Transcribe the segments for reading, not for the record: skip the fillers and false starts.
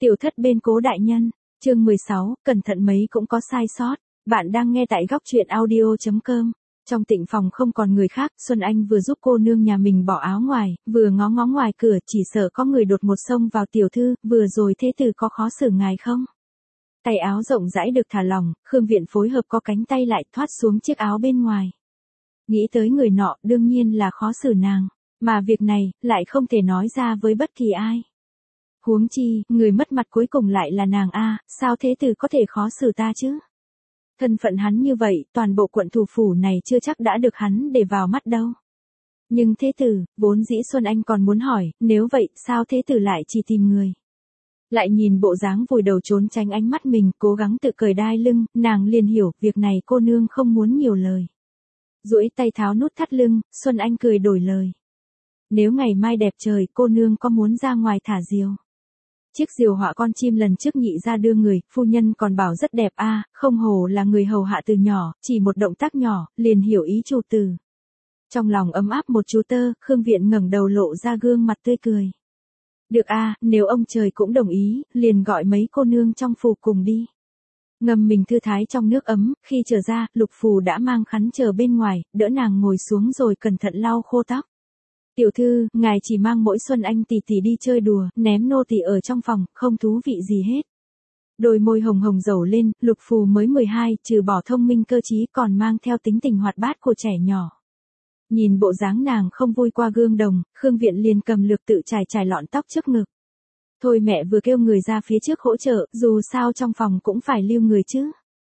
Tiểu thất bên Cố đại nhân, chương 16, cẩn thận mấy cũng có sai sót. Bạn đang nghe tại góc truyện audio.com. Trong tịnh phòng không còn người khác, Xuân Anh vừa giúp cô nương nhà mình bỏ áo ngoài, vừa ngó ngó ngoài cửa, chỉ sợ có người đột ngột xông vào. Tiểu thư, vừa rồi thế tử có khó xử ngài không? Tay áo rộng rãi được thả lỏng, Khương Viện phối hợp có cánh tay lại thoát xuống chiếc áo bên ngoài. Nghĩ tới người nọ, đương nhiên là khó xử nàng, mà việc này, lại không thể nói ra với bất kỳ ai. Huống chi, người mất mặt cuối cùng lại là nàng a, sao thế tử có thể khó xử ta chứ? Thân phận hắn như vậy, toàn bộ quận thủ phủ này chưa chắc đã được hắn để vào mắt đâu. Nhưng thế tử, vốn dĩ Xuân Anh còn muốn hỏi, nếu vậy, sao thế tử lại chỉ tìm người? Lại nhìn bộ dáng vùi đầu trốn tránh ánh mắt mình, cố gắng tự cởi đai lưng, nàng liền hiểu, việc này cô nương không muốn nhiều lời. Duỗi tay tháo nút thắt lưng, Xuân Anh cười đổi lời. Nếu ngày mai đẹp trời, cô nương có muốn ra ngoài thả diều? Chiếc diều họa con chim lần trước nhị ra đưa người, phu nhân còn bảo rất đẹp a, không hổ là người hầu hạ từ nhỏ, chỉ một động tác nhỏ, liền hiểu ý chủ tử. Trong lòng ấm áp một chú tơ, Khương Viện ngẩng đầu lộ ra gương mặt tươi cười. Được a, nếu ông trời cũng đồng ý, liền gọi mấy cô nương trong phủ cùng đi. Ngâm mình thư thái trong nước ấm, khi trở ra, Lục Phù đã mang khăn chờ bên ngoài, đỡ nàng ngồi xuống rồi cẩn thận lau khô tóc. Tiểu thư, ngài chỉ mang mỗi Xuân Anh tỷ tỷ đi chơi đùa, ném nô tỳ ở trong phòng, không thú vị gì hết. Đôi môi hồng hồng dầu lên, Lục Phù mới 12, trừ bỏ thông minh cơ trí còn mang theo tính tình hoạt bát của trẻ nhỏ. Nhìn bộ dáng nàng không vui qua gương đồng, Khương Viện liền cầm lược tự chải lọn tóc trước ngực. Thôi mẹ vừa kêu người ra phía trước hỗ trợ, dù sao trong phòng cũng phải lưu người chứ.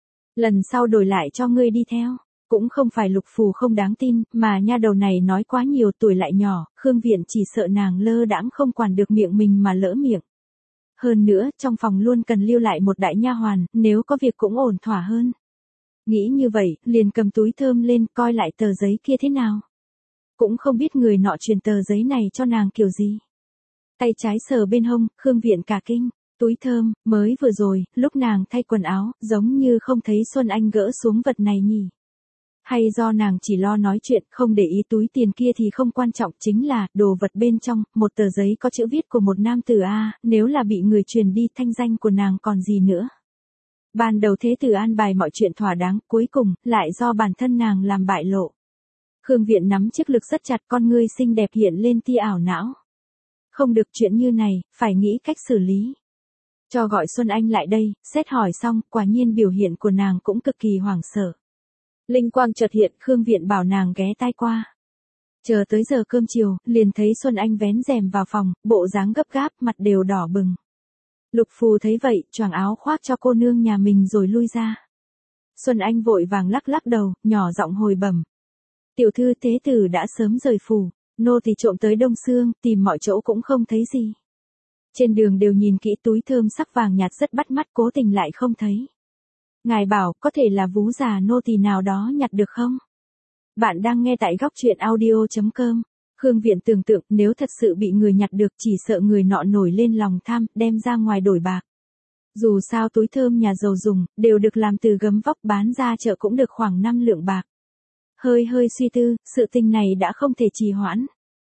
Lần sau đổi lại cho ngươi đi theo. Cũng không phải Lục Phù không đáng tin, mà nha đầu này nói quá nhiều, tuổi lại nhỏ, Khương Viện chỉ sợ nàng lơ đãng không quản được miệng mình mà lỡ miệng. Hơn nữa, trong phòng luôn cần lưu lại một đại nha hoàn, nếu có việc cũng ổn thỏa hơn. Nghĩ như vậy, liền cầm túi thơm lên coi lại tờ giấy kia thế nào. Cũng không biết người nọ truyền tờ giấy này cho nàng kiểu gì. Tay trái sờ bên hông, Khương Viện cả kinh. Túi thơm, mới vừa rồi, lúc nàng thay quần áo, giống như không thấy Xuân Anh gỡ xuống vật này nhỉ. Hay do nàng chỉ lo nói chuyện, không để ý túi tiền kia thì không quan trọng, chính là, đồ vật bên trong, một tờ giấy có chữ viết của một nam tử a, nếu là bị người truyền đi thanh danh của nàng còn gì nữa. Ban đầu thế tử an bài mọi chuyện thỏa đáng, cuối cùng, lại do bản thân nàng làm bại lộ. Khương Viện nắm chiếc lược rất chặt, con ngươi xinh đẹp hiện lên tia ảo não. Không được, chuyện như này, phải nghĩ cách xử lý. Cho gọi Xuân Anh lại đây, xét hỏi xong, quả nhiên biểu hiện của nàng cũng cực kỳ hoảng sợ. Linh quang chợt hiện, Khương Viện bảo nàng ghé tai qua. Chờ tới giờ cơm chiều, liền thấy Xuân Anh vén rèm vào phòng, bộ dáng gấp gáp, mặt đều đỏ bừng. Lục Phù thấy vậy, choàng áo khoác cho cô nương nhà mình rồi lui ra. Xuân Anh vội vàng lắc lắc đầu, nhỏ giọng hồi bẩm. Tiểu thư, thế tử đã sớm rời phủ, nô tỳ trộm tới Đông Xương, tìm mọi chỗ cũng không thấy gì. Trên đường đều nhìn kỹ, túi thơm sắc vàng nhạt rất bắt mắt, cố tình lại không thấy. Ngài bảo, có thể là vú già nô tỳ nào đó nhặt được không? Bạn đang nghe tại góc truyện audio.com. Khương Viện tưởng tượng, nếu thật sự bị người nhặt được, chỉ sợ người nọ nổi lên lòng tham, đem ra ngoài đổi bạc. Dù sao túi thơm nhà giàu dùng, đều được làm từ gấm vóc, bán ra chợ cũng được khoảng 5 lượng bạc. Hơi suy tư, sự tình này đã không thể trì hoãn.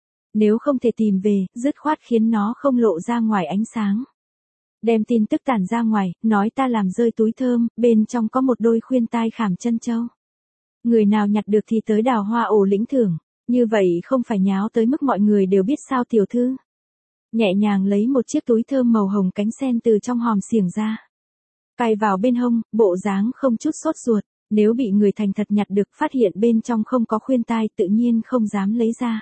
Nếu không thể tìm về, dứt khoát khiến nó không lộ ra ngoài ánh sáng. Đem tin tức tản ra ngoài, nói ta làm rơi túi thơm, bên trong có một đôi khuyên tai khảm chân châu. Người nào nhặt được thì tới đào hoa ổ lĩnh thưởng, như vậy không phải nháo tới mức mọi người đều biết sao. Tiểu thư nhẹ nhàng lấy một chiếc túi thơm màu hồng cánh sen từ trong hòm xiềng ra. Cài vào bên hông, bộ dáng không chút sốt ruột, nếu bị người thành thật nhặt được, phát hiện bên trong không có khuyên tai, tự nhiên không dám lấy ra.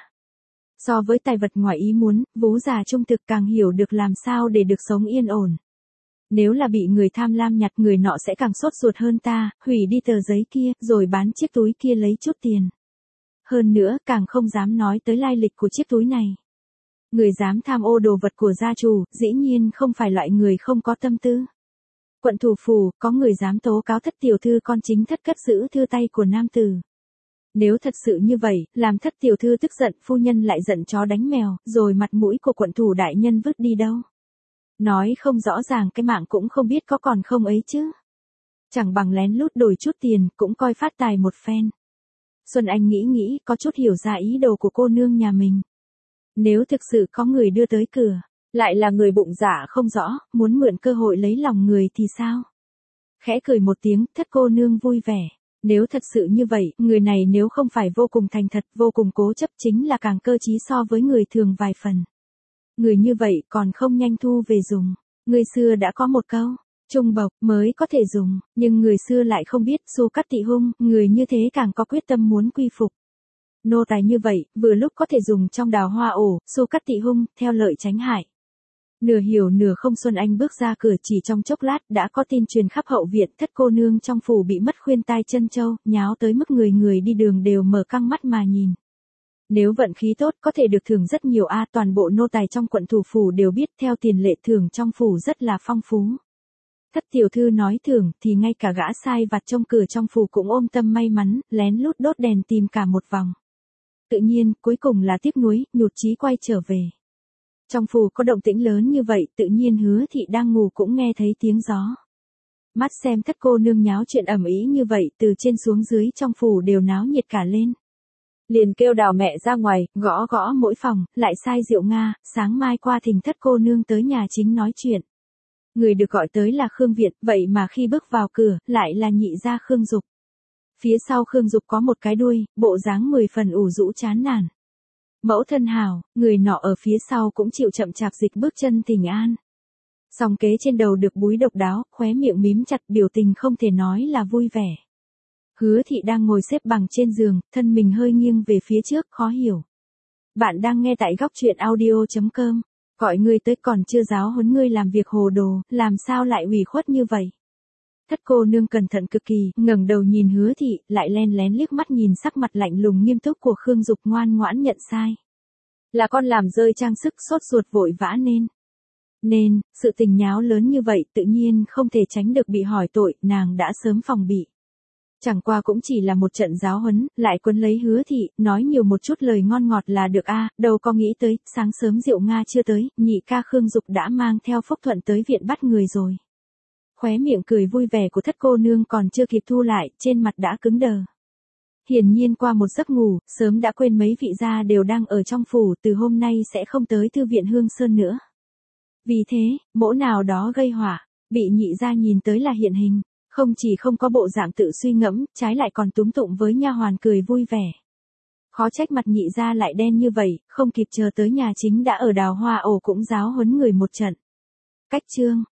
So với tài vật ngoài ý muốn, vú già trung thực càng hiểu được làm sao để được sống yên ổn. Nếu là bị người tham lam nhặt, người nọ sẽ càng sốt ruột hơn ta, hủy đi tờ giấy kia, rồi bán chiếc túi kia lấy chút tiền. Hơn nữa, càng không dám nói tới lai lịch của chiếc túi này. Người dám tham ô đồ vật của gia chủ, dĩ nhiên không phải loại người không có tâm tư. Quận thủ phủ, có người dám tố cáo thất tiểu thư con chính thất cất giữ thư tay của nam tử. Nếu thật sự như vậy, làm thất tiểu thư tức giận, phu nhân lại giận chó đánh mèo, rồi mặt mũi của quận thủ đại nhân vứt đi đâu. Nói không rõ ràng, cái mạng cũng không biết có còn không ấy chứ. Chẳng bằng lén lút đổi chút tiền, cũng coi phát tài một phen. Xuân Anh nghĩ, có chút hiểu ra ý đồ của cô nương nhà mình. Nếu thực sự có người đưa tới cửa, Lại là người bụng dạ không rõ, muốn mượn cơ hội lấy lòng người thì sao? Khẽ cười một tiếng, thất cô nương vui vẻ. Nếu thật sự như vậy, người này nếu không phải vô cùng thành thật, vô cùng cố chấp chính là càng cơ trí so với người thường vài phần. Người như vậy còn không nhanh thu về dùng. Người xưa đã có một câu, trung bộc mới có thể dùng, nhưng người xưa lại không biết Xu Cát Tị Hung, người như thế càng có quyết tâm muốn quy phục. Nô tài như vậy, vừa lúc có thể dùng trong đào hoa ổ, Xu Cát Tị Hung, theo lợi tránh hại. Nửa hiểu nửa không Xuân Anh bước ra cửa chỉ trong chốc lát đã có tin truyền khắp hậu viện thất cô nương trong phủ bị mất khuyên tai chân châu, nháo tới mức người người đi đường đều mở căng mắt mà nhìn. Nếu vận khí tốt có thể được thưởng rất nhiều toàn bộ nô tài trong quận thủ phủ đều biết theo tiền lệ thưởng trong phủ rất là phong phú. Thất tiểu thư nói thưởng thì ngay cả gã sai vặt trong cửa trong phủ cũng ôm tâm may mắn, lén lút đốt đèn tìm cả một vòng. Tự nhiên, cuối cùng là tiếc nuối, nhụt chí quay trở về. Trong phủ có động tĩnh lớn như vậy, tự nhiên Hứa thị đang ngủ cũng nghe thấy tiếng gió. Mắt xem thất cô nương nháo chuyện ầm ĩ như vậy, từ trên xuống dưới trong phủ đều náo nhiệt cả lên. Liền kêu Đào mẹ ra ngoài, gõ gõ mỗi phòng, lại sai Diệu Nga, sáng mai qua thỉnh thất cô nương tới nhà chính nói chuyện. Người được gọi tới là Khương Việt, vậy mà khi bước vào cửa, lại là nhị gia Khương Dục. Phía sau Khương Dục có một cái đuôi, bộ dáng 10 phần ủ rũ chán nản. Mẫu thân hảo, người nọ ở phía sau cũng chịu chậm chạp dịch bước chân thỉnh an. Song kế trên đầu được búi độc đáo, khóe miệng mím chặt, biểu tình không thể nói là vui vẻ. Hứa thị đang ngồi xếp bằng trên giường, thân mình hơi nghiêng về phía trước, khó hiểu. Bạn đang nghe tại góc truyện audio.com. Gọi ngươi tới còn chưa giáo huấn ngươi làm việc hồ đồ, làm sao lại ủy khuất như vậy? Thất cô nương cẩn thận cực kỳ, ngẩng đầu nhìn Hứa thị, lại len lén liếc mắt nhìn sắc mặt lạnh lùng nghiêm túc của Khương Dục, ngoan ngoãn nhận sai. Là con làm rơi trang sức, sốt ruột vội vã nên, sự tình nháo lớn như vậy tự nhiên không thể tránh được bị hỏi tội, nàng đã sớm phòng bị. Chẳng qua cũng chỉ là một trận giáo huấn, lại quấn lấy Hứa thị, nói nhiều một chút lời ngon ngọt là được đâu có nghĩ tới, sáng sớm Diệu Nga chưa tới, nhị ca Khương Dục đã mang theo Phúc Thuận tới viện bắt người rồi. Khóe miệng cười vui vẻ của thất cô nương còn chưa kịp thu lại, trên mặt đã cứng đờ. Hiển nhiên qua một giấc ngủ, sớm đã quên mấy vị gia đều đang ở trong phủ, từ hôm nay sẽ không tới thư viện Hương Sơn nữa. Vì thế, mỗ nào đó gây họa, bị nhị gia nhìn tới là hiện hình, không chỉ không có bộ dạng tự suy ngẫm, trái lại còn túm tụng với nha hoàn cười vui vẻ. Khó trách mặt nhị gia lại đen như vậy, không kịp chờ tới nhà chính đã ở đào hoa ổ cũng giáo huấn người một trận. Cách chương